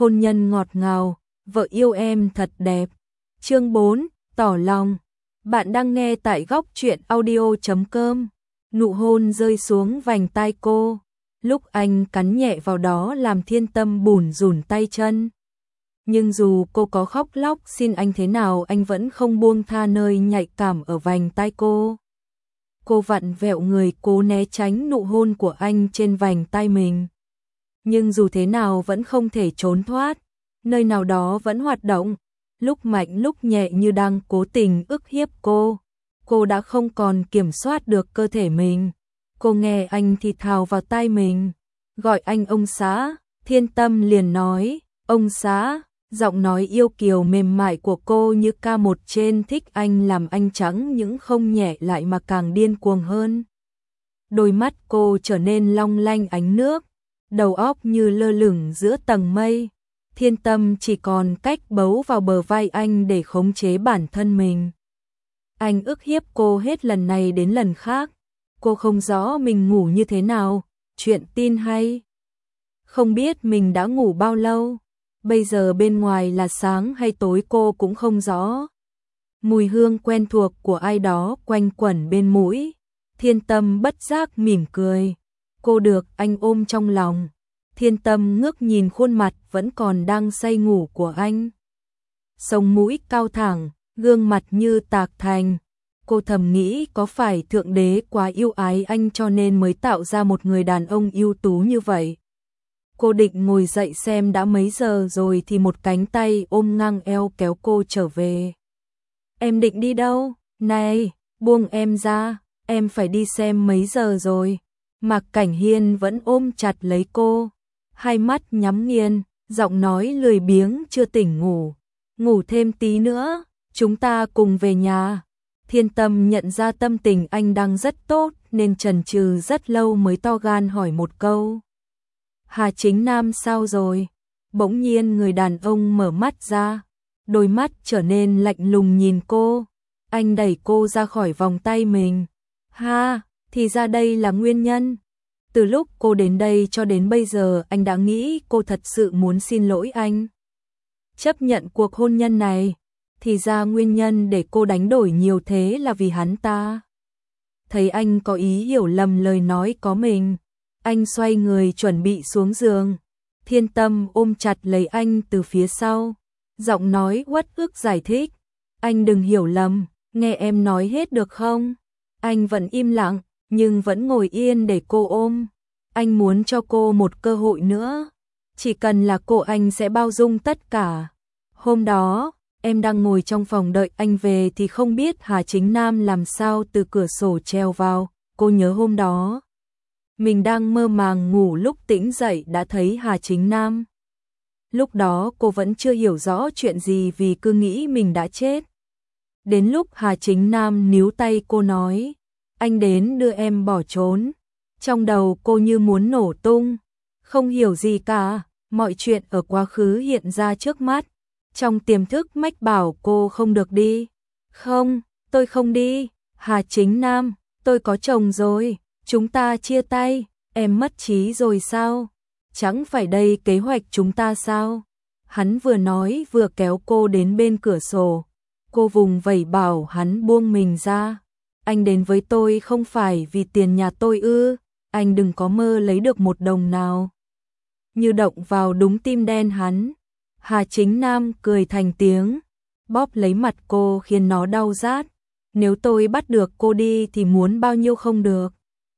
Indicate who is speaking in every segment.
Speaker 1: hôn nhân ngọt ngào, vợ yêu em thật đẹp. Chương 4, tỏ lòng. Bạn đang nghe tại góc truyện audio.com. Nụ hôn rơi xuống vành tai cô, lúc anh cắn nhẹ vào đó làm Thiên Tâm bủn rủn tay chân. Nhưng dù cô có khóc lóc xin anh thế nào, anh vẫn không buông tha nơi nhạy cảm ở vành tai cô. Cô vặn vẹo người cố né tránh nụ hôn của anh trên vành tai mình. Nhưng dù thế nào vẫn không thể trốn thoát, nơi nào đó vẫn hoạt động, lúc mạnh lúc nhẹ như đang cố tình ức hiếp cô. Cô đã không còn kiểm soát được cơ thể mình. Cô nghe anh thì thào vào tai mình, gọi anh ông xã. Thiên Tâm liền nói, ông xã. Giọng nói yêu kiều mềm mại của cô như ca một trên thích anh, làm anh chẳng những không nhẹ lại mà càng điên cuồng hơn. Đôi mắt cô trở nên long lanh ánh nước, đầu óc như lơ lửng giữa tầng mây. Thiên Tâm chỉ còn cách bấu vào bờ vai anh để khống chế bản thân mình. Anh ức hiếp cô hết lần này đến lần khác. Cô không rõ mình ngủ như thế nào, chuyện tin hay không biết mình đã ngủ bao lâu. Bây giờ bên ngoài là sáng hay tối cô cũng không rõ. Mùi hương quen thuộc của ai đó quanh quẩn bên mũi. Thiên Tâm bất giác mỉm cười. Cô được anh ôm trong lòng. Thiên Tâm ngước nhìn khuôn mặt vẫn còn đang say ngủ của anh. Sống mũi cao thẳng, gương mặt như tạc thành. Cô thầm nghĩ có phải Thượng Đế quá yêu ái anh cho nên mới tạo ra một người đàn ông ưu tú như vậy. Cô định ngồi dậy xem đã mấy giờ rồi thì một cánh tay ôm ngang eo kéo cô trở về. Em định đi đâu? Này, buông em ra, em phải đi xem mấy giờ rồi. Mạc Cảnh Hiên vẫn ôm chặt lấy cô, hai mắt nhắm nghiền, giọng nói lười biếng chưa tỉnh ngủ. Ngủ thêm tí nữa, chúng ta cùng về nhà. Thiên Tâm nhận ra tâm tình anh đang rất tốt nên chần chừ rất lâu mới to gan hỏi một câu. Hà Chính Nam sao rồi? Bỗng nhiên người đàn ông mở mắt ra, đôi mắt trở nên lạnh lùng nhìn cô. Anh đẩy cô ra khỏi vòng tay mình. Ha, thì ra đây là nguyên nhân. Từ lúc cô đến đây cho đến bây giờ anh đã nghĩ cô thật sự muốn xin lỗi anh, chấp nhận cuộc hôn nhân này. Thì ra nguyên nhân để cô đánh đổi nhiều thế là vì hắn ta. Thấy anh có ý hiểu lầm lời nói có mình, anh xoay người chuẩn bị xuống giường. Thiên Tâm ôm chặt lấy anh từ phía sau, giọng nói uất ức giải thích. Anh đừng hiểu lầm, nghe em nói hết được không? Anh vẫn im lặng, nhưng vẫn ngồi yên để cô ôm. Anh muốn cho cô một cơ hội nữa. Chỉ cần là cô anh sẽ bao dung tất cả. Hôm đó, em đang ngồi trong phòng đợi anh về thì không biết Hà Chính Nam làm sao từ cửa sổ trèo vào. Cô nhớ hôm đó mình đang mơ màng ngủ, lúc tỉnh dậy đã thấy Hà Chính Nam. Lúc đó cô vẫn chưa hiểu rõ chuyện gì vì cứ nghĩ mình đã chết. Đến lúc Hà Chính Nam níu tay cô nói, anh đến đưa em bỏ trốn. Trong đầu cô như muốn nổ tung, không hiểu gì cả, mọi chuyện ở quá khứ hiện ra trước mắt. Trong tiềm thức mách bảo cô không được đi. Không, tôi không đi. Hà Chính Nam, tôi có chồng rồi, chúng ta chia tay, em mất trí rồi sao? Chẳng phải đây kế hoạch chúng ta sao? Hắn vừa nói vừa kéo cô đến bên cửa sổ. Cô vùng vẫy bảo hắn buông mình ra. Anh đến với tôi không phải vì tiền nhà tôi ư? Anh đừng có mơ lấy được một đồng nào. Như động vào đúng tim đen hắn. Hà Chính Nam cười thành tiếng, bóp lấy mặt cô khiến nó đau rát. Nếu tôi bắt được cô đi thì muốn bao nhiêu không được.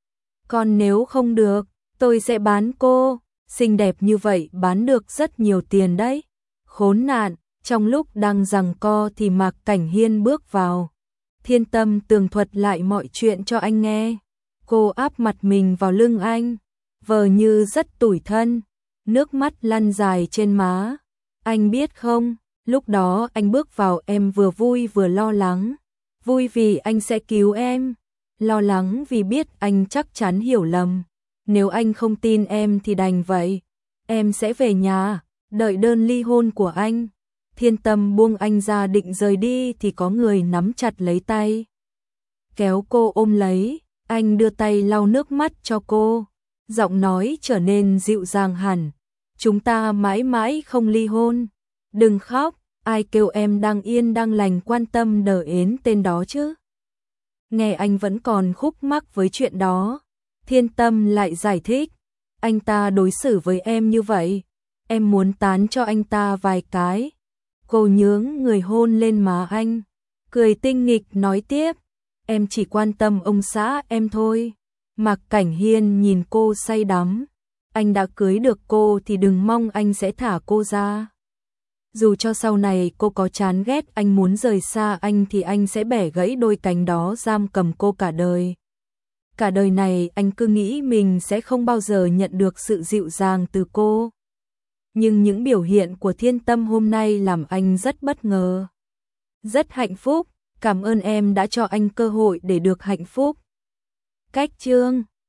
Speaker 1: Còn nếu không được, tôi sẽ bán cô. Xinh đẹp như vậy bán được rất nhiều tiền đấy. Khốn nạn, trong lúc đang giằng co thì Mạc Cảnh Hiên bước vào. Thiên Tâm tường thuật lại mọi chuyện cho anh nghe. Cô áp mặt mình vào lưng anh, vờ như rất tủi thân, nước mắt lăn dài trên má. Anh biết không, lúc đó anh bước vào em vừa vui vừa lo lắng. Vui vì anh sẽ cứu em, lo lắng vì biết anh chắc chắn hiểu lầm. Nếu anh không tin em thì đành vậy, em sẽ về nhà, đợi đơn ly hôn của anh. Thiên Tâm buông anh ra định rời đi thì có người nắm chặt lấy tay, kéo cô ôm lấy. Anh đưa tay lau nước mắt cho cô, giọng nói trở nên dịu dàng hẳn. chúng ta mãi mãi không ly hôn. Đừng khóc, ai kêu em đang yên đang lành quan tâm đến tên đó chứ. Nghe anh vẫn còn khúc mắc với chuyện đó, Thiên Tâm lại giải thích, anh ta đối xử với em như vậy, em muốn tán cho anh ta vài cái. Cô nhướng người hôn lên má anh, cười tinh nghịch nói tiếp, em chỉ quan tâm ông xã em thôi. Mạc Cảnh Hiên nhìn cô say đắm, anh đã cưới được cô thì đừng mong anh sẽ thả cô ra. Dù cho sau này cô có chán ghét anh muốn rời xa anh thì anh sẽ bẻ gãy đôi cánh đó giam cầm cô cả đời. Cả đời này anh cứ nghĩ mình sẽ không bao giờ nhận được sự dịu dàng từ cô. Nhưng những biểu hiện của Thiên Tâm hôm nay làm anh rất bất ngờ. Rất hạnh phúc, cảm ơn em đã cho anh cơ hội để được hạnh phúc. Cách chương